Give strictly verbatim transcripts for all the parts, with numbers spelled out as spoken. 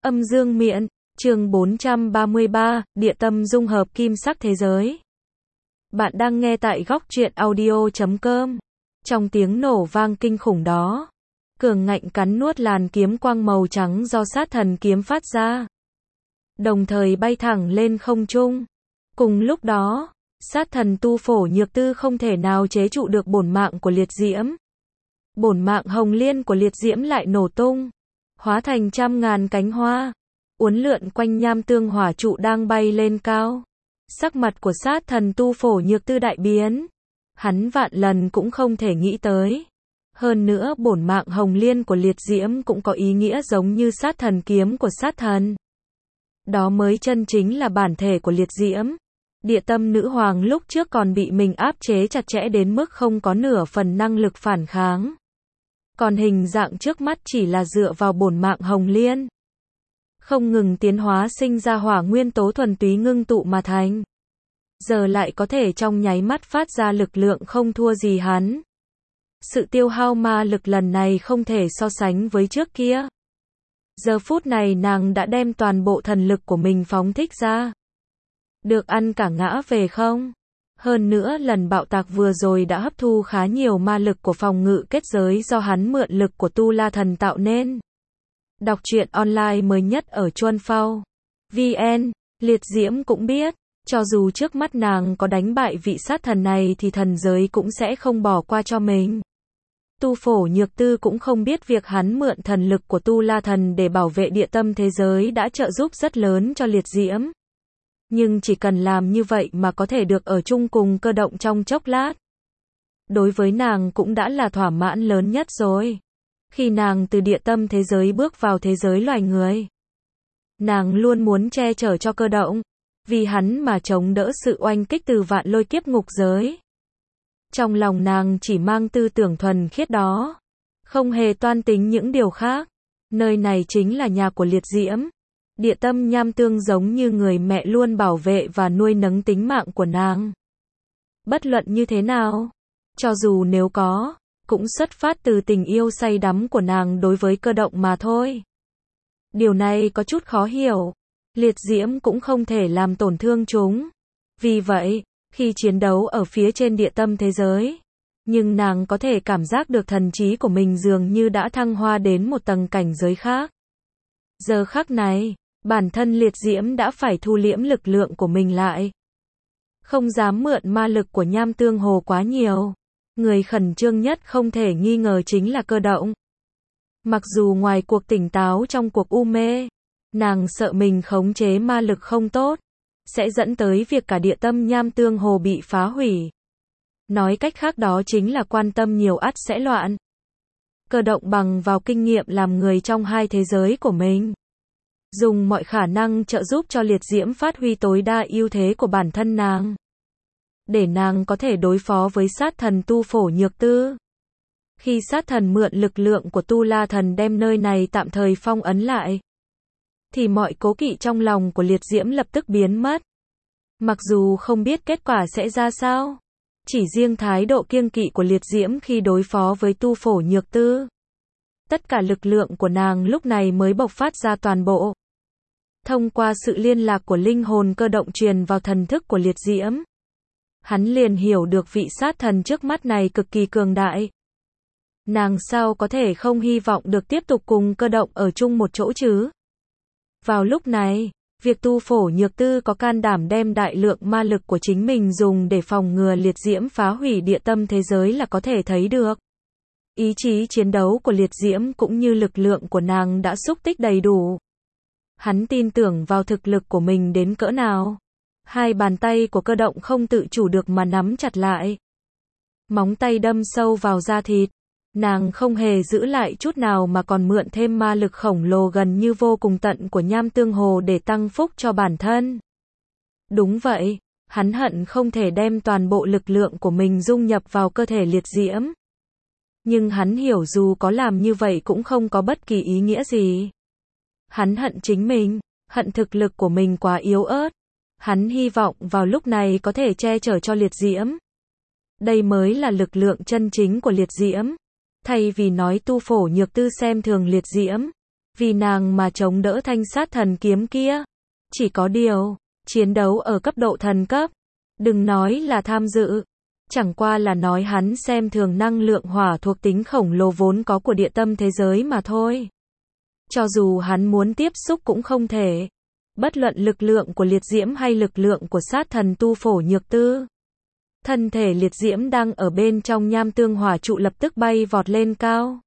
Âm dương miện, chương bốn trăm ba mươi ba, địa tâm dung hợp kim sắc thế giới. Bạn đang nghe tại góc truyện audio chấm com. Trong tiếng nổ vang kinh khủng đó, cường ngạnh cắn nuốt làn kiếm quang màu trắng do sát thần kiếm phát ra, đồng thời bay thẳng lên không trung. Cùng lúc đó, sát thần tu phổ nhược tư không thể nào chế trụ được bổn mạng của liệt diễm. Bổn mạng hồng liên của liệt diễm lại nổ tung, hóa thành trăm ngàn cánh hoa, uốn lượn quanh nham tương hỏa trụ đang bay lên cao. Sắc mặt của sát thần tu phổ nhược tư đại biến. Hắn vạn lần cũng không thể nghĩ tới. Hơn nữa bổn mạng hồng liên của liệt diễm cũng có ý nghĩa giống như sát thần kiếm của sát thần. Đó mới chân chính là bản thể của liệt diễm. Địa tâm nữ hoàng lúc trước còn bị mình áp chế chặt chẽ đến mức không có nửa phần năng lực phản kháng. Còn hình dạng trước mắt chỉ là dựa vào bổn mạng hồng liên, không ngừng tiến hóa sinh ra hỏa nguyên tố thuần túy ngưng tụ mà thành. Giờ lại có thể trong nháy mắt phát ra lực lượng không thua gì hắn. Sự tiêu hao ma lực lần này không thể so sánh với trước kia. Giờ phút này nàng đã đem toàn bộ thần lực của mình phóng thích ra. Được ăn cả ngã về không? Hơn nữa lần bạo tạc vừa rồi đã hấp thu khá nhiều ma lực của phòng ngự kết giới do hắn mượn lực của Tu La Thần tạo nên. Đọc truyện online mới nhất ở Chuan Phao vê en, liệt diễm cũng biết, cho dù trước mắt nàng có đánh bại vị sát thần này thì thần giới cũng sẽ không bỏ qua cho mình. Tu phổ nhược tư cũng không biết việc hắn mượn thần lực của Tu La Thần để bảo vệ địa tâm thế giới đã trợ giúp rất lớn cho liệt diễm. Nhưng chỉ cần làm như vậy mà có thể được ở chung cùng cơ động trong chốc lát, đối với nàng cũng đã là thỏa mãn lớn nhất rồi. Khi nàng từ địa tâm thế giới bước vào thế giới loài người, nàng luôn muốn che chở cho cơ động, vì hắn mà chống đỡ sự oanh kích từ vạn lôi kiếp ngục giới. Trong lòng nàng chỉ mang tư tưởng thuần khiết đó, không hề toan tính những điều khác. Nơi này chính là nhà của liệt diễm. Địa tâm nham tương giống như người mẹ luôn bảo vệ và nuôi nấng tính mạng của nàng. Bất luận như thế nào, cho dù nếu có, cũng xuất phát từ tình yêu say đắm của nàng đối với cơ động mà thôi. Điều này có chút khó hiểu. Liệt diễm cũng không thể làm tổn thương chúng. Vì vậy, khi chiến đấu ở phía trên địa tâm thế giới, nhưng nàng có thể cảm giác được thần trí của mình dường như đã thăng hoa đến một tầng cảnh giới khác. Giờ khắc này, bản thân liệt diễm đã phải thu liễm lực lượng của mình lại. Không dám mượn ma lực của nham tương hồ quá nhiều. Người khẩn trương nhất không thể nghi ngờ chính là cơ động. Mặc dù ngoài cuộc tỉnh táo trong cuộc u mê, nàng sợ mình khống chế ma lực không tốt, sẽ dẫn tới việc cả địa tâm nham tương hồ bị phá hủy. Nói cách khác đó chính là quan tâm nhiều ắt sẽ loạn. Cơ động bằng vào kinh nghiệm làm người trong hai thế giới của mình, dùng mọi khả năng trợ giúp cho liệt diễm phát huy tối đa ưu thế của bản thân nàng, để nàng có thể đối phó với sát thần tu phổ nhược tư. Khi sát thần mượn lực lượng của Tu La Thần đem nơi này tạm thời phong ấn lại, thì mọi cố kỵ trong lòng của liệt diễm lập tức biến mất. Mặc dù không biết kết quả sẽ ra sao, chỉ riêng thái độ kiêng kỵ của liệt diễm khi đối phó với tu phổ nhược tư, tất cả lực lượng của nàng lúc này mới bộc phát ra toàn bộ. Thông qua sự liên lạc của linh hồn cơ động truyền vào thần thức của liệt diễm, hắn liền hiểu được vị sát thần trước mắt này cực kỳ cường đại. Nàng sao có thể không hy vọng được tiếp tục cùng cơ động ở chung một chỗ chứ? Vào lúc này, việc tu phổ nhược tư có can đảm đem đại lượng ma lực của chính mình dùng để phòng ngừa liệt diễm phá hủy địa tâm thế giới là có thể thấy được. Ý chí chiến đấu của liệt diễm cũng như lực lượng của nàng đã xúc tích đầy đủ. Hắn tin tưởng vào thực lực của mình đến cỡ nào. Hai bàn tay của cơ động không tự chủ được mà nắm chặt lại. Móng tay đâm sâu vào da thịt. Nàng không hề giữ lại chút nào mà còn mượn thêm ma lực khổng lồ gần như vô cùng tận của nham tương hồ để tăng phúc cho bản thân. Đúng vậy, hắn hận không thể đem toàn bộ lực lượng của mình dung nhập vào cơ thể liệt diễm. Nhưng hắn hiểu dù có làm như vậy cũng không có bất kỳ ý nghĩa gì. Hắn hận chính mình, hận thực lực của mình quá yếu ớt. Hắn hy vọng vào lúc này có thể che chở cho liệt diễm. Đây mới là lực lượng chân chính của liệt diễm. Thay vì nói tu phổ nhược tư xem thường liệt diễm, vì nàng mà chống đỡ thanh sát thần kiếm kia. Chỉ có điều, chiến đấu ở cấp độ thần cấp, đừng nói là tham dự, chẳng qua là nói hắn xem thường năng lượng hỏa thuộc tính khổng lồ vốn có của địa tâm thế giới mà thôi. Cho dù hắn muốn tiếp xúc cũng không thể. Bất luận lực lượng của liệt diễm hay lực lượng của sát thần tu phổ nhược tư. Thân thể liệt diễm đang ở bên trong nham tương hỏa trụ lập tức bay vọt lên cao.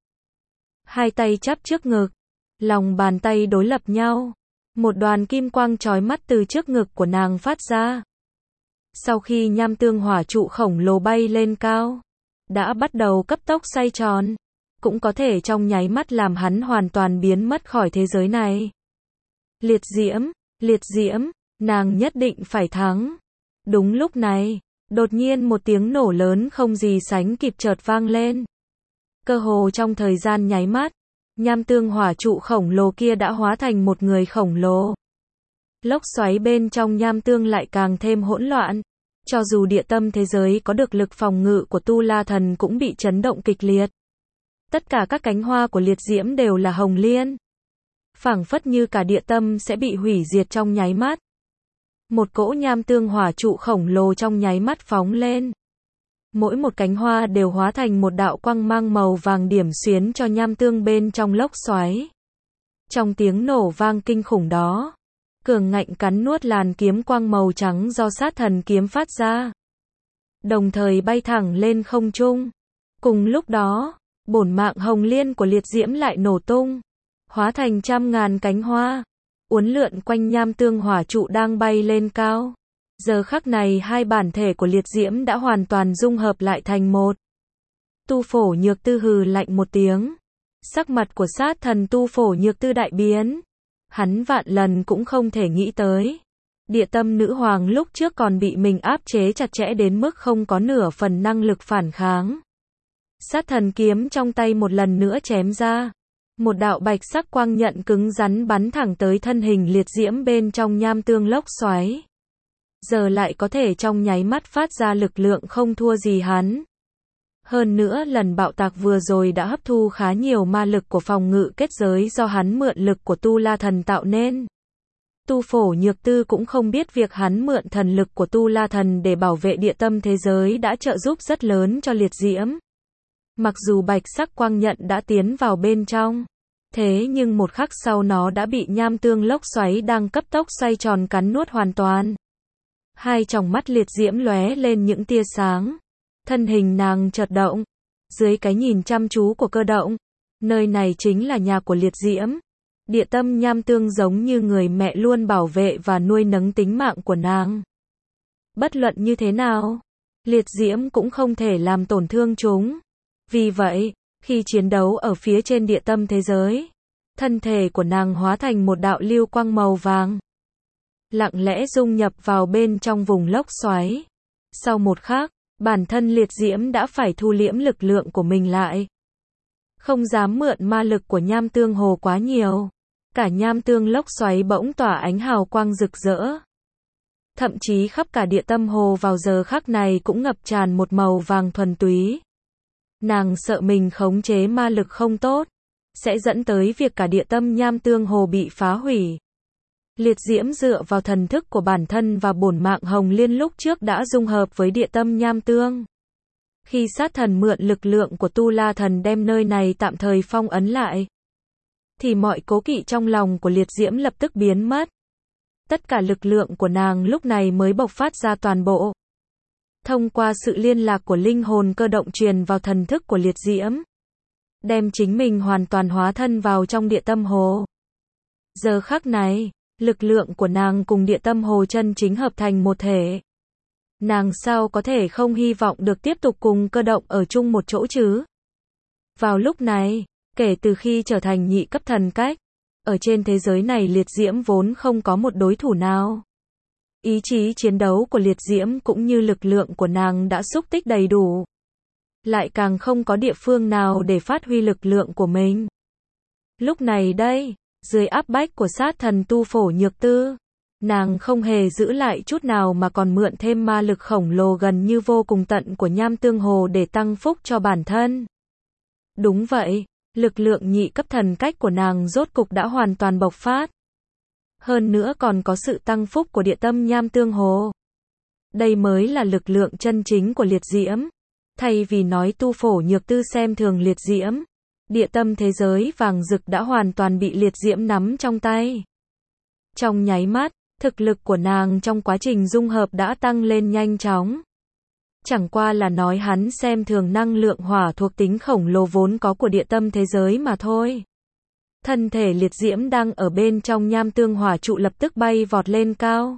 Hai tay chắp trước ngực, lòng bàn tay đối lập nhau. Một đoàn kim quang chói mắt từ trước ngực của nàng phát ra. Sau khi nham tương hỏa trụ khổng lồ bay lên cao, đã bắt đầu cấp tốc xoay tròn, cũng có thể trong nháy mắt làm hắn hoàn toàn biến mất khỏi thế giới này. Liệt diễm, liệt diễm, nàng nhất định phải thắng. Đúng lúc này, đột nhiên một tiếng nổ lớn không gì sánh kịp chợt vang lên. Cơ hồ trong thời gian nháy mắt, nham tương hỏa trụ khổng lồ kia đã hóa thành một người khổng lồ. Lốc xoáy bên trong nham tương lại càng thêm hỗn loạn. Cho dù địa tâm thế giới có được lực phòng ngự của Tu La Thần cũng bị chấn động kịch liệt. Tất cả các cánh hoa của liệt diễm đều là hồng liên. Phảng phất như cả địa tâm sẽ bị hủy diệt trong nháy mắt. Một cỗ nham tương hỏa trụ khổng lồ trong nháy mắt phóng lên. Mỗi một cánh hoa đều hóa thành một đạo quang mang màu vàng điểm xuyến cho nham tương bên trong lốc xoáy. Trong tiếng nổ vang kinh khủng đó, cường ngạnh cắn nuốt làn kiếm quang màu trắng do sát thần kiếm phát ra. Đồng thời bay thẳng lên không trung. Cùng lúc đó, bổn mạng hồng liên của liệt diễm lại nổ tung, hóa thành trăm ngàn cánh hoa, uốn lượn quanh nham tương hỏa trụ đang bay lên cao. Giờ khắc này hai bản thể của liệt diễm đã hoàn toàn dung hợp lại thành một. Tu phổ nhược tư hừ lạnh một tiếng. Sắc mặt của sát thần tu phổ nhược tư đại biến. Hắn vạn lần cũng không thể nghĩ tới. Địa tâm nữ hoàng lúc trước còn bị mình áp chế chặt chẽ đến mức không có nửa phần năng lực phản kháng. Sát thần kiếm trong tay một lần nữa chém ra. Một đạo bạch sắc quang nhận cứng rắn bắn thẳng tới thân hình liệt diễm bên trong nham tương lốc xoáy. Giờ lại có thể trong nháy mắt phát ra lực lượng không thua gì hắn. Hơn nữa lần bạo tạc vừa rồi đã hấp thu khá nhiều ma lực của phòng ngự kết giới do hắn mượn lực của Tu La Thần tạo nên. Tu phổ nhược tư cũng không biết việc hắn mượn thần lực của Tu La Thần để bảo vệ địa tâm thế giới đã trợ giúp rất lớn cho liệt diễm. Mặc dù bạch sắc quang nhận đã tiến vào bên trong, thế nhưng một khắc sau nó đã bị nham tương lốc xoáy đang cấp tốc xoay tròn cắn nuốt hoàn toàn. Hai tròng mắt liệt diễm lóe lên những tia sáng. Thân hình nàng chợt động. Dưới cái nhìn chăm chú của Cơ Động, nơi này chính là nhà của liệt diễm. Địa tâm nham tương giống như người mẹ luôn bảo vệ và nuôi nấng tính mạng của nàng. Bất luận như thế nào, liệt diễm cũng không thể làm tổn thương chúng. Vì vậy, khi chiến đấu ở phía trên địa tâm thế giới, thân thể của nàng hóa thành một đạo lưu quang màu vàng, lặng lẽ dung nhập vào bên trong vùng lốc xoáy. Sau một khắc, bản thân liệt diễm đã phải thu liễm lực lượng của mình lại. Không dám mượn ma lực của nham tương hồ quá nhiều. Cả nham tương lốc xoáy bỗng tỏa ánh hào quang rực rỡ. Thậm chí khắp cả địa tâm hồ vào giờ khắc này cũng ngập tràn một màu vàng thuần túy. Nàng sợ mình khống chế ma lực không tốt, sẽ dẫn tới việc cả địa tâm nham tương hồ bị phá hủy. Liệt diễm dựa vào thần thức của bản thân và bổn mạng hồng liên lúc trước đã dung hợp với địa tâm nham tương. Khi sát thần mượn lực lượng của Tu La Thần đem nơi này tạm thời phong ấn lại, thì mọi cố kỵ trong lòng của liệt diễm lập tức biến mất. Tất cả lực lượng của nàng lúc này mới bộc phát ra toàn bộ. Thông qua sự liên lạc của linh hồn Cơ Động truyền vào thần thức của liệt diễm, đem chính mình hoàn toàn hóa thân vào trong địa tâm hồ. Giờ khắc này, lực lượng của nàng cùng địa tâm hồ chân chính hợp thành một thể. Nàng sao có thể không hy vọng được tiếp tục cùng Cơ Động ở chung một chỗ chứ? Vào lúc này, kể từ khi trở thành nhị cấp thần cách, ở trên thế giới này liệt diễm vốn không có một đối thủ nào. Ý chí chiến đấu của liệt diễm cũng như lực lượng của nàng đã xúc tích đầy đủ. Lại càng không có địa phương nào để phát huy lực lượng của mình. Lúc này đây, dưới áp bách của sát thần tu phổ nhược tư, nàng không hề giữ lại chút nào mà còn mượn thêm ma lực khổng lồ gần như vô cùng tận của nham tương hồ để tăng phúc cho bản thân. Đúng vậy, Lực lượng nhị cấp thần cách của nàng rốt cục đã hoàn toàn bộc phát. Hơn nữa còn có sự tăng phúc của địa tâm nham tương hồ. Đây mới là lực lượng chân chính của liệt diễm. Thay vì nói tu phổ nhược tư xem thường liệt diễm, địa tâm thế giới vàng rực đã hoàn toàn bị liệt diễm nắm trong tay. Trong nháy mắt, thực lực của nàng trong quá trình dung hợp đã tăng lên nhanh chóng. Chẳng qua là nói hắn xem thường năng lượng hỏa thuộc tính khổng lồ vốn có của địa tâm thế giới mà thôi. Thân thể liệt diễm đang ở bên trong nham tương hỏa trụ lập tức bay vọt lên cao.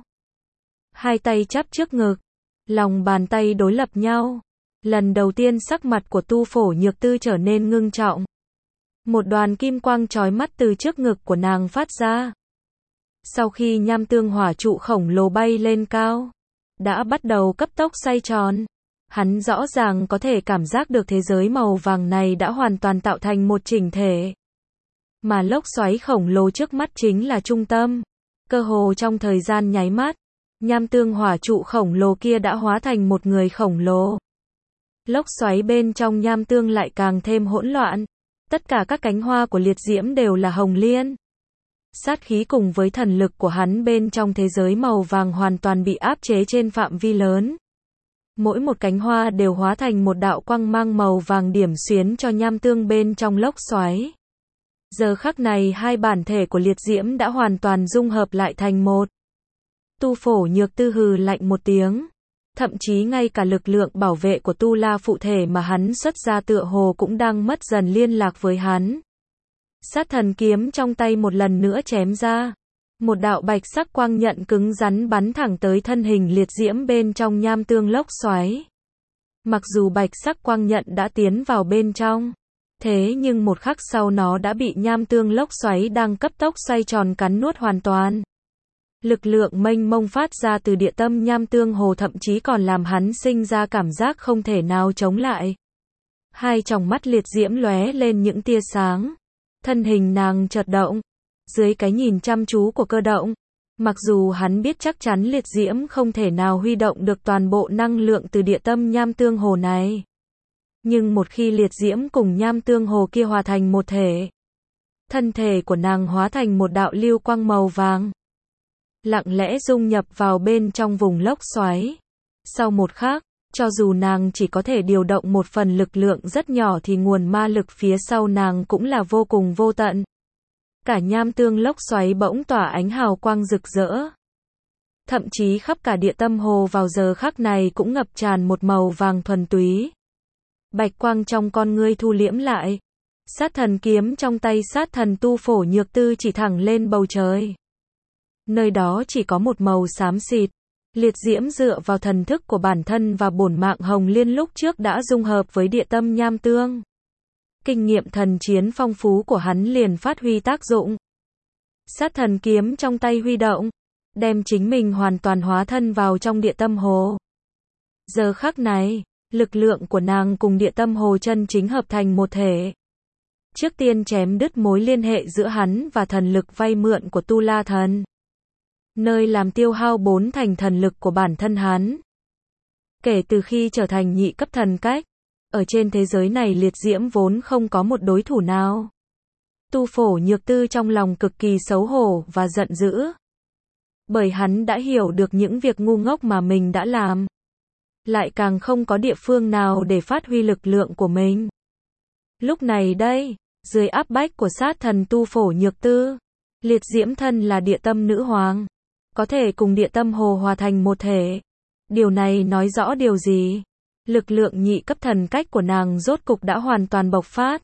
Hai tay chắp trước ngực, lòng bàn tay đối lập nhau. Lần đầu tiên sắc mặt của tu phổ nhược tư trở nên ngưng trọng. Một đoàn kim quang chói mắt từ trước ngực của nàng phát ra. Sau khi nham tương hỏa trụ khổng lồ bay lên cao, đã bắt đầu cấp tốc xoay tròn. Hắn rõ ràng có thể cảm giác được thế giới màu vàng này đã hoàn toàn tạo thành một chỉnh thể. Mà lốc xoáy khổng lồ trước mắt chính là trung tâm. Cơ hồ trong thời gian nháy mắt, nham tương hỏa trụ khổng lồ kia đã hóa thành một người khổng lồ. Lốc xoáy bên trong nham tương lại càng thêm hỗn loạn. Tất cả các cánh hoa của liệt diễm đều là hồng liên. Sát khí cùng với thần lực của hắn bên trong thế giới màu vàng hoàn toàn bị áp chế trên phạm vi lớn. Mỗi một cánh hoa đều hóa thành một đạo quang mang màu vàng điểm xuyến cho nham tương bên trong lốc xoáy. Giờ khắc này hai bản thể của liệt diễm đã hoàn toàn dung hợp lại thành một. Tu phổ nhược tư hừ lạnh một tiếng. Thậm chí ngay cả lực lượng bảo vệ của tu la phụ thể mà hắn xuất ra tựa hồ cũng đang mất dần liên lạc với hắn. Sát thần kiếm trong tay một lần nữa chém ra. Một đạo bạch sắc quang nhận cứng rắn bắn thẳng tới thân hình liệt diễm bên trong nham tương lốc xoáy. Mặc dù bạch sắc quang nhận đã tiến vào bên trong, thế nhưng một khắc sau nó đã bị nham tương lốc xoáy đang cấp tốc xoay tròn cắn nuốt hoàn toàn. Lực lượng mênh mông phát ra từ địa tâm nham tương hồ thậm chí còn làm hắn sinh ra cảm giác không thể nào chống lại. Hai tròng mắt liệt diễm lóe lên những tia sáng. Thân hình nàng chợt động. Dưới cái nhìn chăm chú của Cơ Động, mặc dù hắn biết chắc chắn liệt diễm không thể nào huy động được toàn bộ năng lượng từ địa tâm nham tương hồ này. Nhưng một khi liệt diễm cùng nham tương hồ kia hòa thành một thể, thân thể của nàng hóa thành một đạo lưu quang màu vàng, lặng lẽ dung nhập vào bên trong vùng lốc xoáy. Sau một khắc, cho dù nàng chỉ có thể điều động một phần lực lượng rất nhỏ thì nguồn ma lực phía sau nàng cũng là vô cùng vô tận. Cả nham tương lốc xoáy bỗng tỏa ánh hào quang rực rỡ. Thậm chí khắp cả địa tâm hồ vào giờ khắc này cũng ngập tràn một màu vàng thuần túy. Bạch quang trong con ngươi thu liễm lại. Sát thần kiếm trong tay sát thần tu phổ nhược tư chỉ thẳng lên bầu trời. Nơi đó chỉ có một màu xám xịt. Liệt diễm dựa vào thần thức của bản thân và bổn mạng hồng liên lúc trước đã dung hợp với địa tâm nham tương. Kinh nghiệm thần chiến phong phú của hắn liền phát huy tác dụng. Sát thần kiếm trong tay huy động, đem chính mình hoàn toàn hóa thân vào trong địa tâm hồ. Giờ khắc này, lực lượng của nàng cùng địa tâm hồ chân chính hợp thành một thể. Trước tiên chém đứt mối liên hệ giữa hắn và thần lực vay mượn của Tu La Thần, nơi làm tiêu hao bốn thành thần lực của bản thân hắn. Kể từ khi trở thành nhị cấp thần cách, ở trên thế giới này liệt diễm vốn không có một đối thủ nào. Tu phổ nhược tư trong lòng cực kỳ xấu hổ và giận dữ. Bởi hắn đã hiểu được những việc ngu ngốc mà mình đã làm. Lại càng không có địa phương nào để phát huy lực lượng của mình. Lúc này đây, dưới áp bách của sát thần tu phổ nhược tư, liệt diễm thân là địa tâm nữ hoàng, có thể cùng địa tâm hồ hòa thành một thể. Điều này nói rõ điều gì? Lực lượng nhị cấp thần cách của nàng rốt cục đã hoàn toàn bộc phát.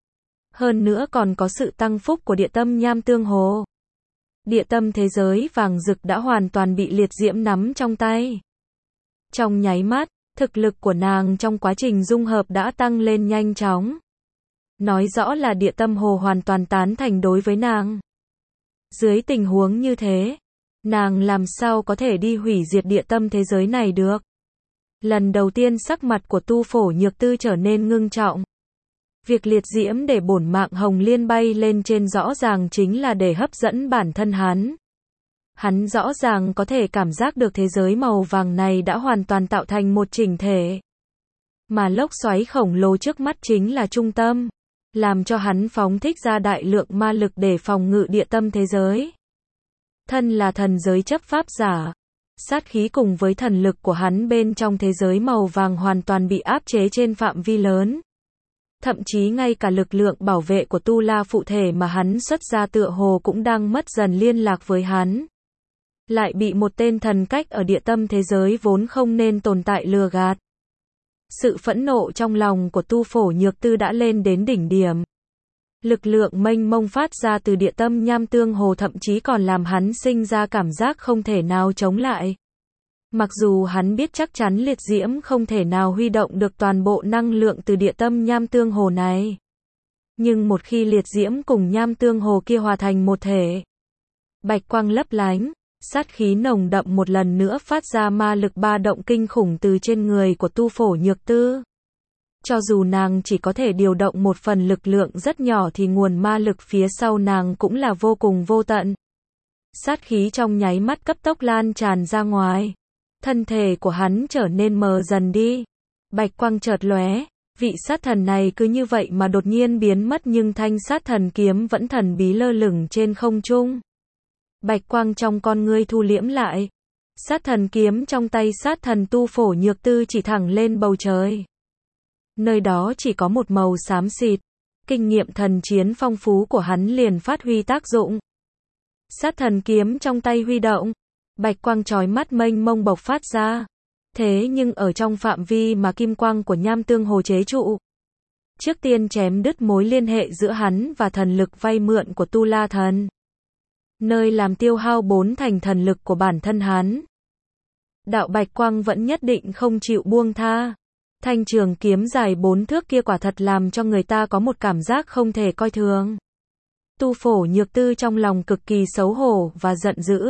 Hơn nữa còn có sự tăng phúc của địa tâm nham tương hồ. Địa tâm thế giới vàng rực đã hoàn toàn bị liệt diễm nắm trong tay. Trong nháy mắt, thực lực của nàng trong quá trình dung hợp đã tăng lên nhanh chóng. Nói rõ là địa tâm hồ hoàn toàn tán thành đối với nàng. Dưới tình huống như thế, nàng làm sao có thể đi hủy diệt địa tâm thế giới này được? Lần đầu tiên sắc mặt của tu phổ nhược tư trở nên ngưng trọng. Việc liệt diễm để bổn mạng hồng liên bay lên trên rõ ràng chính là để hấp dẫn bản thân hắn. Hắn rõ ràng có thể cảm giác được thế giới màu vàng này đã hoàn toàn tạo thành một chỉnh thể. Mà lốc xoáy khổng lồ trước mắt chính là trung tâm. làm cho hắn phóng thích ra đại lượng ma lực để phòng ngự địa tâm thế giới. Thân là thần giới chấp pháp giả, sát khí cùng với thần lực của hắn bên trong thế giới màu vàng hoàn toàn bị áp chế trên phạm vi lớn. Thậm chí ngay cả lực lượng bảo vệ của tu la phụ thể mà hắn xuất ra tựa hồ cũng đang mất dần liên lạc với hắn. Lại bị một tên thần cách ở địa tâm thế giới vốn không nên tồn tại lừa gạt. Sự phẫn nộ trong lòng của Tu Phổ Nhược Tư đã lên đến đỉnh điểm. Lực lượng mênh mông phát ra từ địa tâm nham tương hồ thậm chí còn làm hắn sinh ra cảm giác không thể nào chống lại. Mặc dù hắn biết chắc chắn liệt diễm không thể nào huy động được toàn bộ năng lượng từ địa tâm nham tương hồ này. Nhưng một khi liệt diễm cùng nham tương hồ kia hòa thành một thể, bạch quang lấp lánh, sát khí nồng đậm một lần nữa phát ra ma lực ba động kinh khủng từ trên người của Tu Phổ Nhược Tư. Cho dù nàng chỉ có thể điều động một phần lực lượng rất nhỏ thì nguồn ma lực phía sau nàng cũng là vô cùng vô tận. Sát khí trong nháy mắt cấp tốc lan tràn ra ngoài. Thân thể của hắn trở nên mờ dần đi. Bạch quang chợt lóe, vị sát thần này cứ như vậy mà đột nhiên biến mất nhưng thanh sát thần kiếm vẫn thần bí lơ lửng trên không trung. Bạch quang trong con ngươi thu liễm lại. Sát thần kiếm trong tay sát thần Tu Phổ Nhược Tư chỉ thẳng lên bầu trời. Nơi đó chỉ có một màu xám xịt. Kinh nghiệm thần chiến phong phú của hắn liền phát huy tác dụng. Sát thần kiếm trong tay huy động. Bạch quang chói mắt mênh mông bộc phát ra. Thế nhưng ở trong phạm vi mà kim quang của nham tương hồ chế trụ. Trước tiên chém đứt mối liên hệ giữa hắn và thần lực vay mượn của Tu La Thần. Nơi làm tiêu hao bốn thành thần lực của bản thân hắn. Đạo bạch quang vẫn nhất định không chịu buông tha. Thanh trường kiếm dài bốn thước kia quả thật làm cho người ta có một cảm giác không thể coi thường. Tu Phổ Nhược Tư trong lòng cực kỳ xấu hổ và giận dữ.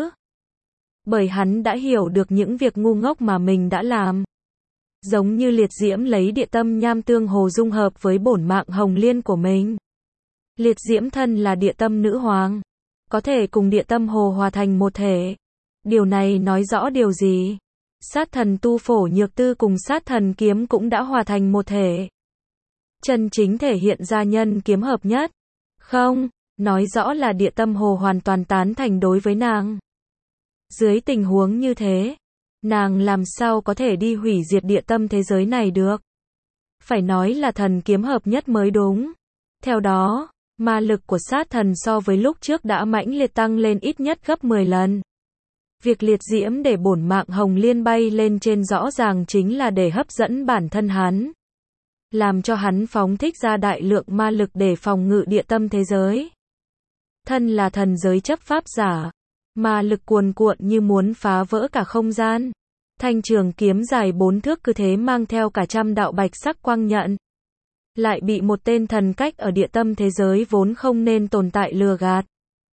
Bởi hắn đã hiểu được những việc ngu ngốc mà mình đã làm. Giống như liệt diễm lấy địa tâm nham tương hồ dung hợp với bổn mạng hồng liên của mình. Liệt diễm thân là địa tâm nữ hoàng. Có thể cùng địa tâm hồ hòa thành một thể. Điều này nói rõ điều gì? Sát thần Tu Phổ Nhược Tư cùng sát thần kiếm cũng đã hòa thành một thể. Chân chính thể hiện ra nhân kiếm hợp nhất. Không, nói rõ là địa tâm hồ hoàn toàn tán thành đối với nàng. Dưới tình huống như thế, nàng làm sao có thể đi hủy diệt địa tâm thế giới này được? Phải nói là thần kiếm hợp nhất mới đúng. Theo đó, ma lực của sát thần so với lúc trước đã mãnh liệt tăng lên ít nhất gấp mười lần. Việc liệt diễm để bổn mạng hồng liên bay lên trên rõ ràng chính là để hấp dẫn bản thân hắn. Làm cho hắn phóng thích ra đại lượng ma lực để phòng ngự địa tâm thế giới. Thân là thần giới chấp pháp giả. Ma lực cuồn cuộn như muốn phá vỡ cả không gian. Thanh trường kiếm dài bốn thước cứ thế mang theo cả trăm đạo bạch sắc quang nhận. Lại bị một tên thần cách ở địa tâm thế giới vốn không nên tồn tại lừa gạt.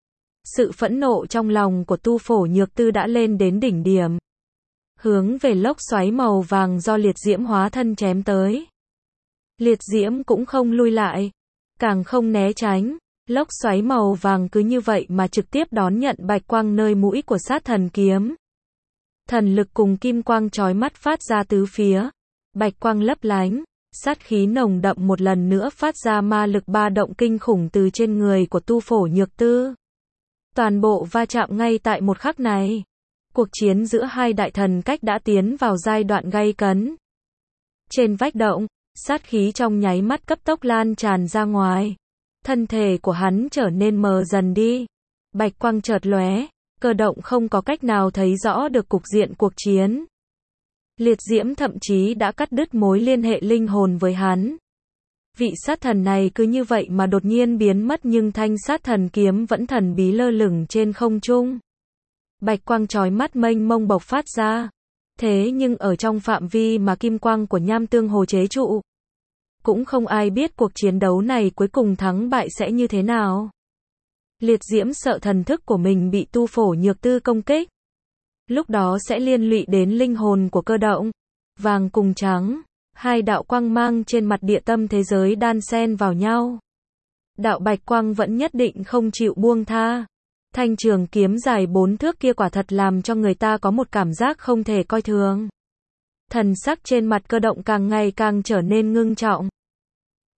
Sự phẫn nộ trong lòng của Tu Phổ Nhược Tư đã lên đến đỉnh điểm. Hướng về lốc xoáy màu vàng do liệt diễm hóa thân chém tới. Liệt diễm cũng không lui lại, càng không né tránh. Lốc xoáy màu vàng cứ như vậy mà trực tiếp đón nhận bạch quang nơi mũi của sát thần kiếm. Thần lực cùng kim quang chói mắt phát ra tứ phía. Bạch quang lấp lánh, sát khí nồng đậm một lần nữa phát ra ma lực ba động kinh khủng từ trên người của Tu Phổ Nhược Tư. Toàn bộ va chạm ngay tại một khắc này. Cuộc chiến giữa hai đại thần cách đã tiến vào giai đoạn gay cấn. Trên vách động, sát khí trong nháy mắt cấp tốc lan tràn ra ngoài. Thân thể của hắn trở nên mờ dần đi. Bạch quang chợt lóe, cơ động không có cách nào thấy rõ được cục diện cuộc chiến. Liệt diễm thậm chí đã cắt đứt mối liên hệ linh hồn với hắn. Vị sát thần này cứ như vậy mà đột nhiên biến mất nhưng thanh sát thần kiếm vẫn thần bí lơ lửng trên không trung. Bạch quang chói mắt mênh mông bộc phát ra. Thế nhưng ở trong phạm vi mà kim quang của nham tương hồ chế trụ. Cũng không ai biết cuộc chiến đấu này cuối cùng thắng bại sẽ như thế nào. Liệt diễm sợ thần thức của mình bị Tu Phổ Nhược Tư công kích. Lúc đó sẽ liên lụy đến linh hồn của cơ động. Vàng cùng trắng, hai đạo quang mang trên mặt địa tâm thế giới đan xen vào nhau. Đạo bạch quang vẫn nhất định không chịu buông tha. Thanh trường kiếm dài bốn thước kia quả thật làm cho người ta có một cảm giác không thể coi thường. Thần sắc trên mặt cơ động càng ngày càng trở nên ngưng trọng.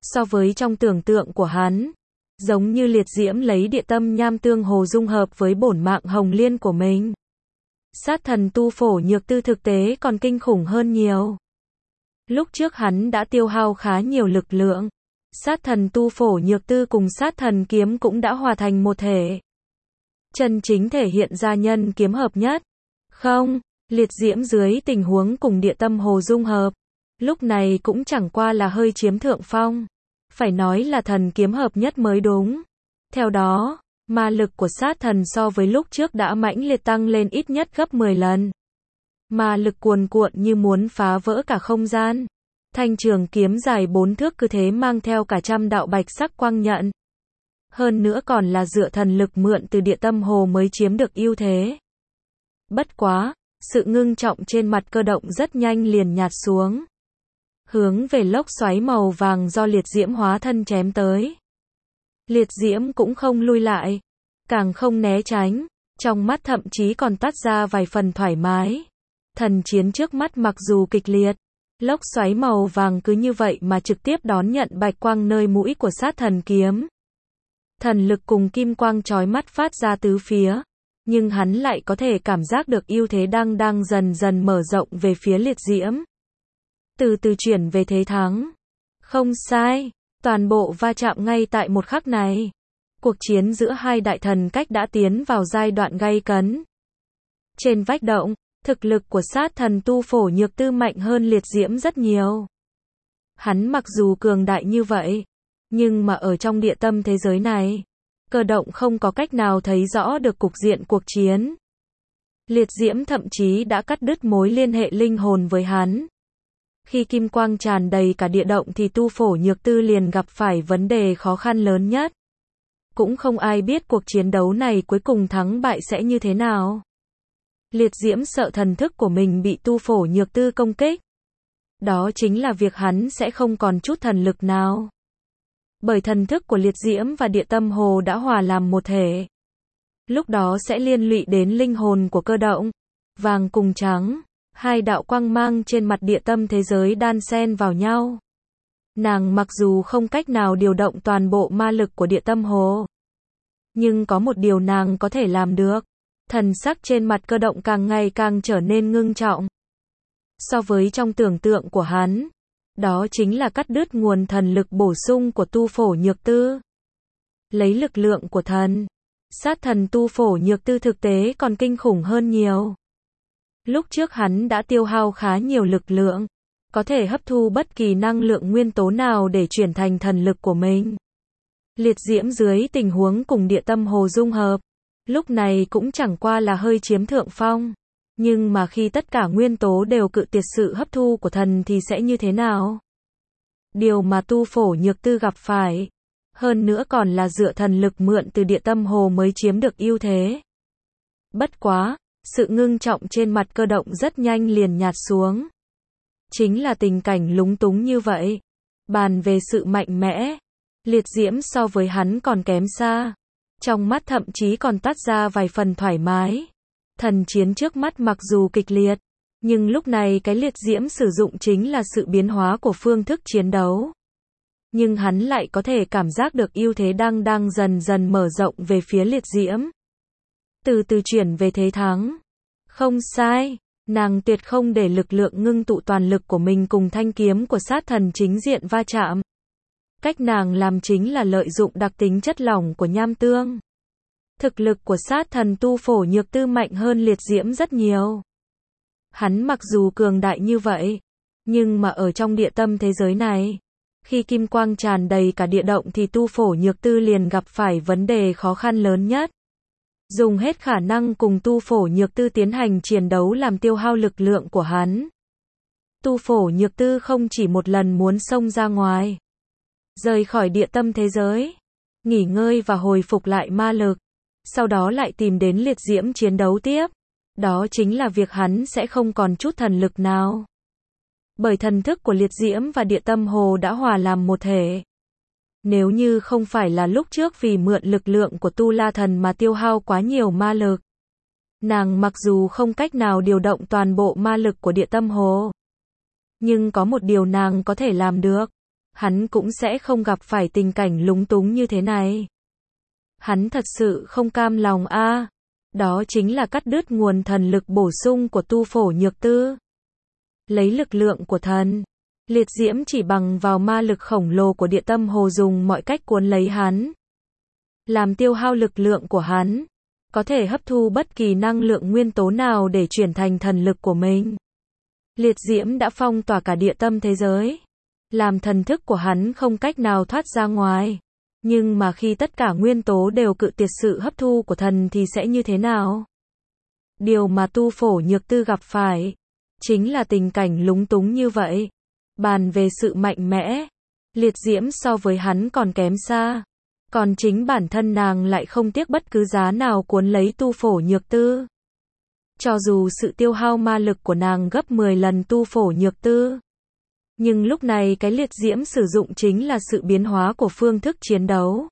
So với trong tưởng tượng của hắn, giống như liệt diễm lấy địa tâm nham tương hồ dung hợp với bổn mạng hồng liên của mình. Sát thần tu phổ nhược tư thực tế còn kinh khủng hơn nhiều. Lúc trước hắn đã tiêu hao khá nhiều lực lượng. Sát thần tu phổ nhược tư cùng sát thần kiếm cũng đã hòa thành một thể. Chân chính thể hiện ra nhân kiếm hợp nhất. Không, liệt diễm dưới tình huống cùng địa tâm hồ dung hợp. Lúc này cũng chẳng qua là hơi chiếm thượng phong. Phải nói là thần kiếm hợp nhất mới đúng. Theo đó, ma lực của sát thần so với lúc trước đã mãnh liệt tăng lên ít nhất gấp mười lần. Ma lực cuồn cuộn như muốn phá vỡ cả không gian. Thanh trường kiếm dài bốn thước cứ thế mang theo cả trăm đạo bạch sắc quang nhận. Hơn nữa còn là dựa thần lực mượn từ địa tâm hồ mới chiếm được ưu thế. Bất quá, sự ngưng trọng trên mặt Cơ Động rất nhanh liền nhạt xuống. Hướng về lốc xoáy màu vàng do liệt diễm hóa thân chém tới. Liệt diễm cũng không lui lại, càng không né tránh, trong mắt thậm chí còn toát ra vài phần thoải mái. Thần chiến trước mắt mặc dù kịch liệt, lốc xoáy màu vàng cứ như vậy mà trực tiếp đón nhận bạch quang nơi mũi của sát thần kiếm. Thần lực cùng kim quang chói mắt phát ra tứ phía, nhưng hắn lại có thể cảm giác được ưu thế đang đang dần dần mở rộng về phía liệt diễm. Từ từ chuyển về thế thắng. Không sai, toàn bộ va chạm ngay tại một khắc này. Cuộc chiến giữa hai đại thần cách đã tiến vào giai đoạn gay cấn. Trên vách động, thực lực của sát thần tu phổ nhược tư mạnh hơn liệt diễm rất nhiều. Hắn mặc dù cường đại như vậy, nhưng mà ở trong địa tâm thế giới này, Cơ Động không có cách nào thấy rõ được cục diện cuộc chiến. Liệt diễm thậm chí đã cắt đứt mối liên hệ linh hồn với hắn. Khi kim quang tràn đầy cả địa động thì tu phổ nhược tư liền gặp phải vấn đề khó khăn lớn nhất. Cũng không ai biết cuộc chiến đấu này cuối cùng thắng bại sẽ như thế nào. Liệt diễm sợ thần thức của mình bị tu phổ nhược tư công kích. Đó chính là việc hắn sẽ không còn chút thần lực nào. Bởi thần thức của liệt diễm và địa tâm hồ đã hòa làm một thể. Lúc đó sẽ liên lụy đến linh hồn của Cơ Động. Vàng cùng trắng, hai đạo quang mang trên mặt địa tâm thế giới đan xen vào nhau. Nàng mặc dù không cách nào điều động toàn bộ ma lực của địa tâm hồ, nhưng có một điều nàng có thể làm được. Thần sắc trên mặt Cơ Động càng ngày càng trở nên ngưng trọng. So với trong tưởng tượng của hắn, đó chính là cắt đứt nguồn thần lực bổ sung của tu phổ nhược tư. Lấy lực lượng của thần, sát thần tu phổ nhược tư thực tế còn kinh khủng hơn nhiều. Lúc trước hắn đã tiêu hao khá nhiều lực lượng, có thể hấp thu bất kỳ năng lượng nguyên tố nào để chuyển thành thần lực của mình. Liệt diễm dưới tình huống cùng địa tâm hồ dung hợp, lúc này cũng chẳng qua là hơi chiếm thượng phong. Nhưng mà khi tất cả nguyên tố đều cự tuyệt sự hấp thu của thần thì sẽ như thế nào? Điều mà tu phổ nhược tư gặp phải, hơn nữa còn là dựa thần lực mượn từ địa tâm hồ mới chiếm được ưu thế. Bất quá, sự ngưng trọng trên mặt Cơ Động rất nhanh liền nhạt xuống. Chính là tình cảnh lúng túng như vậy. Bàn về sự mạnh mẽ, liệt diễm so với hắn còn kém xa. Trong mắt thậm chí còn toát ra vài phần thoải mái. Thần chiến trước mắt mặc dù kịch liệt, nhưng lúc này cái liệt diễm sử dụng chính là sự biến hóa của phương thức chiến đấu. Nhưng hắn lại có thể cảm giác được ưu thế đang đang dần dần mở rộng về phía liệt diễm. Từ từ chuyển về thế thắng. Không sai, nàng tuyệt không để lực lượng ngưng tụ toàn lực của mình cùng thanh kiếm của sát thần chính diện va chạm. Cách nàng làm chính là lợi dụng đặc tính chất lỏng của nham tương. Thực lực của sát thần tu phổ nhược tư mạnh hơn liệt diễm rất nhiều. Hắn mặc dù cường đại như vậy, nhưng mà ở trong địa tâm thế giới này, khi kim quang tràn đầy cả địa động thì tu phổ nhược tư liền gặp phải vấn đề khó khăn lớn nhất. Dùng hết khả năng cùng tu phổ nhược tư tiến hành chiến đấu làm tiêu hao lực lượng của hắn. Tu phổ nhược tư không chỉ một lần muốn xông ra ngoài, rời khỏi địa tâm thế giới, nghỉ ngơi và hồi phục lại ma lực, sau đó lại tìm đến liệt diễm chiến đấu tiếp. Đó chính là việc hắn sẽ không còn chút thần lực nào. Bởi thần thức của liệt diễm và địa tâm hồ đã hòa làm một thể. Nếu như không phải là lúc trước vì mượn lực lượng của Tu La Thần mà tiêu hao quá nhiều ma lực, nàng mặc dù không cách nào điều động toàn bộ ma lực của địa tâm hồ, nhưng có một điều nàng có thể làm được. hắn cũng sẽ không gặp phải tình cảnh lúng túng như thế này. Hắn thật sự không cam lòng a. À. Đó chính là cắt đứt nguồn thần lực bổ sung của tu phổ nhược tư. Lấy lực lượng của thần, liệt diễm chỉ bằng vào ma lực khổng lồ của địa tâm hồ dùng mọi cách cuốn lấy hắn. Làm tiêu hao lực lượng của hắn, có thể hấp thu bất kỳ năng lượng nguyên tố nào để chuyển thành thần lực của mình. Liệt diễm đã phong tỏa cả địa tâm thế giới, làm thần thức của hắn không cách nào thoát ra ngoài. Nhưng mà khi tất cả nguyên tố đều cự tuyệt sự hấp thu của thần thì sẽ như thế nào? Điều mà tu phổ nhược tư gặp phải, chính là tình cảnh lúng túng như vậy. Bàn về sự mạnh mẽ, liệt diễm so với hắn còn kém xa. Còn chính bản thân nàng lại không tiếc bất cứ giá nào cuốn lấy tu phổ nhược tư. Cho dù sự tiêu hao ma lực của nàng gấp mười lần tu phổ nhược tư. Nhưng lúc này cái liệt diễm sử dụng chính là sự biến hóa của phương thức chiến đấu.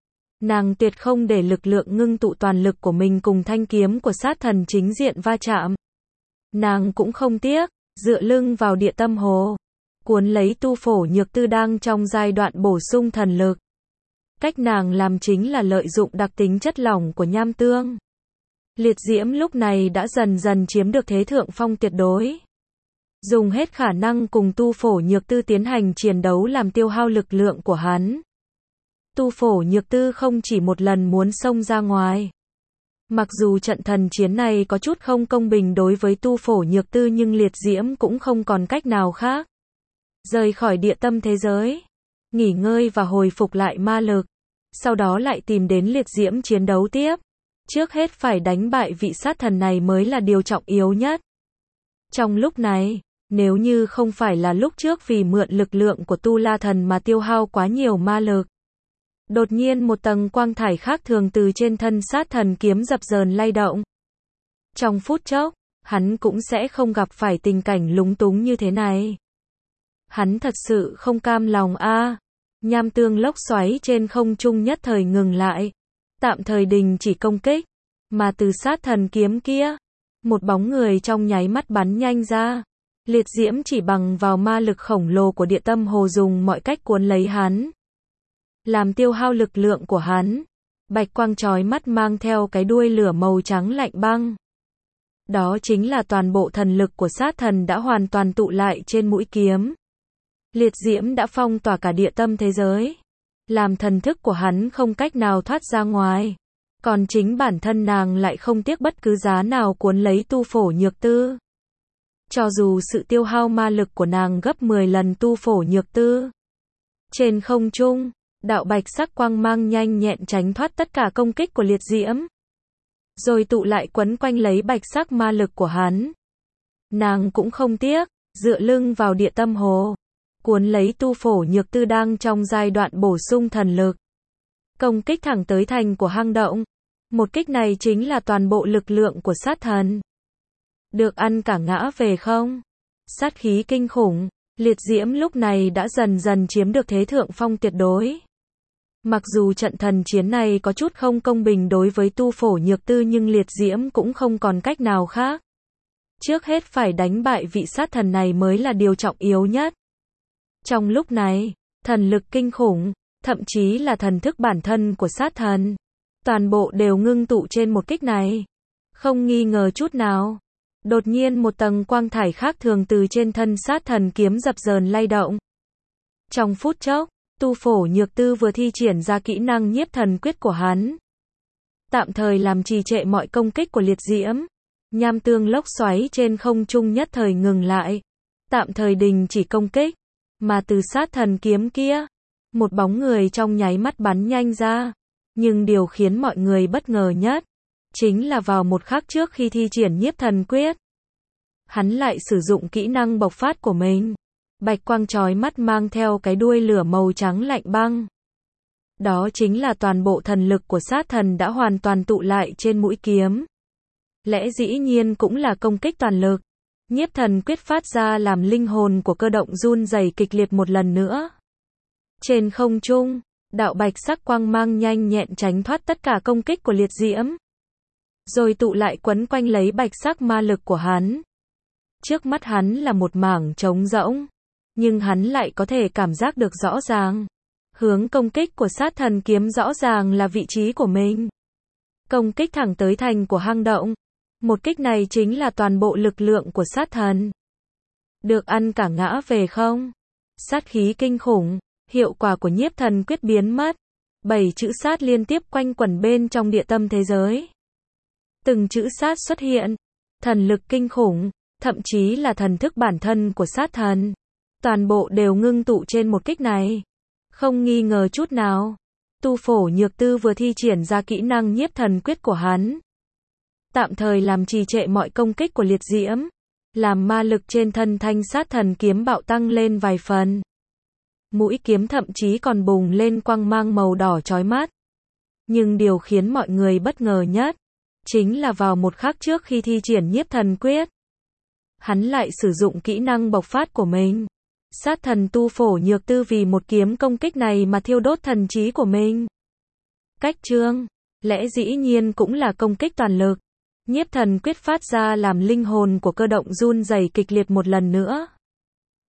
Nàng tuyệt không để lực lượng ngưng tụ toàn lực của mình cùng thanh kiếm của sát thần chính diện va chạm. Nàng cũng không tiếc, dựa lưng vào địa tâm hồ, cuốn lấy tu phổ nhược tư đang trong giai đoạn bổ sung thần lực. Cách nàng làm chính là lợi dụng đặc tính chất lỏng của nham tương. Liệt diễm lúc này đã dần dần chiếm được thế thượng phong tuyệt đối. Dùng hết khả năng cùng tu phổ nhược tư tiến hành chiến đấu làm tiêu hao lực lượng của hắn. Tu phổ nhược tư không chỉ một lần muốn xông ra ngoài. Mặc dù trận thần chiến này có chút không công bình đối với tu phổ nhược tư nhưng liệt diễm cũng không còn cách nào khác. Rời khỏi địa tâm thế giới, nghỉ ngơi và hồi phục lại ma lực. Sau đó lại tìm đến liệt diễm chiến đấu tiếp. Trước hết phải đánh bại vị sát thần này mới là điều trọng yếu nhất. Trong lúc này, nếu như không phải là lúc trước vì mượn lực lượng của tu la thần mà tiêu hao quá nhiều ma lực. Đột nhiên một tầng quang thải khác thường từ trên thân sát thần kiếm dập dờn lay động. Trong phút chốc, hắn cũng sẽ không gặp phải tình cảnh lúng túng như thế này. Hắn thật sự không cam lòng a. À. Nham tương lốc xoáy trên không trung nhất thời ngừng lại. Tạm thời đình chỉ công kích. Mà từ sát thần kiếm kia, một bóng người trong nháy mắt bắn nhanh ra. Liệt diễm chỉ bằng vào ma lực khổng lồ của địa tâm hồ dùng mọi cách cuốn lấy hắn. Làm tiêu hao lực lượng của hắn. Bạch quang chói mắt mang theo cái đuôi lửa màu trắng lạnh băng. Đó chính là toàn bộ thần lực của sát thần đã hoàn toàn tụ lại trên mũi kiếm. Liệt diễm đã phong tỏa cả địa tâm thế giới. Làm thần thức của hắn không cách nào thoát ra ngoài. Còn chính bản thân nàng lại không tiếc bất cứ giá nào cuốn lấy tu phổ nhược tư. Cho dù sự tiêu hao ma lực của nàng gấp mười lần tu phổ nhược tư. Trên không trung, đạo bạch sắc quang mang nhanh nhẹn tránh thoát tất cả công kích của liệt diễm. Rồi tụ lại quấn quanh lấy bạch sắc ma lực của hắn. Nàng cũng không tiếc, dựa lưng vào địa tâm hồ. Cuốn lấy tu phổ nhược tư đang trong giai đoạn bổ sung thần lực. Công kích thẳng tới thành của hang động. Một kích này chính là toàn bộ lực lượng của sát thần. Được ăn cả ngã về không? Sát khí kinh khủng, liệt diễm lúc này đã dần dần chiếm được thế thượng phong tuyệt đối. Mặc dù trận thần chiến này có chút không công bình đối với tu phổ nhược tư nhưng liệt diễm cũng không còn cách nào khác. Trước hết phải đánh bại vị sát thần này mới là điều trọng yếu nhất. Trong lúc này, thần lực kinh khủng, thậm chí là thần thức bản thân của sát thần, toàn bộ đều ngưng tụ trên một kích này. Không nghi ngờ chút nào. Đột nhiên một tầng quang thải khác thường từ trên thân sát thần kiếm dập dờn lay động. Trong phút chốc, tu phổ nhược tư vừa thi triển ra kỹ năng nhiếp thần quyết của hắn. Tạm thời làm trì trệ mọi công kích của liệt diễm. Nham tương lốc xoáy trên không trung nhất thời ngừng lại. Tạm thời đình chỉ công kích. Mà từ sát thần kiếm kia, một bóng người trong nháy mắt bắn nhanh ra. Nhưng điều khiến mọi người bất ngờ nhất, chính là vào một khắc trước khi thi triển nhiếp thần quyết. Hắn lại sử dụng kỹ năng bộc phát của mình. Bạch quang chói mắt mang theo cái đuôi lửa màu trắng lạnh băng. Đó chính là toàn bộ thần lực của sát thần đã hoàn toàn tụ lại trên mũi kiếm. Lẽ dĩ nhiên cũng là công kích toàn lực. Nhiếp thần quyết phát ra làm linh hồn của cơ động run rẩy kịch liệt một lần nữa. Trên không trung, đạo bạch sắc quang mang nhanh nhẹn tránh thoát tất cả công kích của liệt diễm. Rồi tụ lại quấn quanh lấy bạch sắc ma lực của hắn. Trước mắt hắn là một mảng trống rỗng. Nhưng hắn lại có thể cảm giác được rõ ràng. Hướng công kích của sát thần kiếm rõ ràng là vị trí của mình. Công kích thẳng tới thành của hang động. Một kích này chính là toàn bộ lực lượng của sát thần. Được ăn cả ngã về không? Sát khí kinh khủng, hiệu quả của nhiếp thần quyết biến mất. Bảy chữ sát liên tiếp quanh quẩn bên trong địa tâm thế giới. Từng chữ sát xuất hiện, thần lực kinh khủng, thậm chí là thần thức bản thân của sát thần. Toàn bộ đều ngưng tụ trên một kích này. Không nghi ngờ chút nào. Tu Phổ Nhược Tư vừa thi triển ra kỹ năng nhiếp thần quyết của hắn. Tạm thời làm trì trệ mọi công kích của liệt diễm. Làm ma lực trên thân thanh sát thần kiếm bạo tăng lên vài phần. Mũi kiếm thậm chí còn bùng lên quang mang màu đỏ chói mắt. Nhưng điều khiến mọi người bất ngờ nhất, chính là vào một khắc trước khi thi triển nhiếp thần quyết. Hắn lại sử dụng kỹ năng bộc phát của mình. Sát thần Tu Phổ Nhược Tư vì một kiếm công kích này mà thiêu đốt thần trí của mình. Cách trương, lẽ dĩ nhiên cũng là công kích toàn lực. Nhiếp thần quyết phát ra làm linh hồn của Cơ Động run rẩy kịch liệt một lần nữa.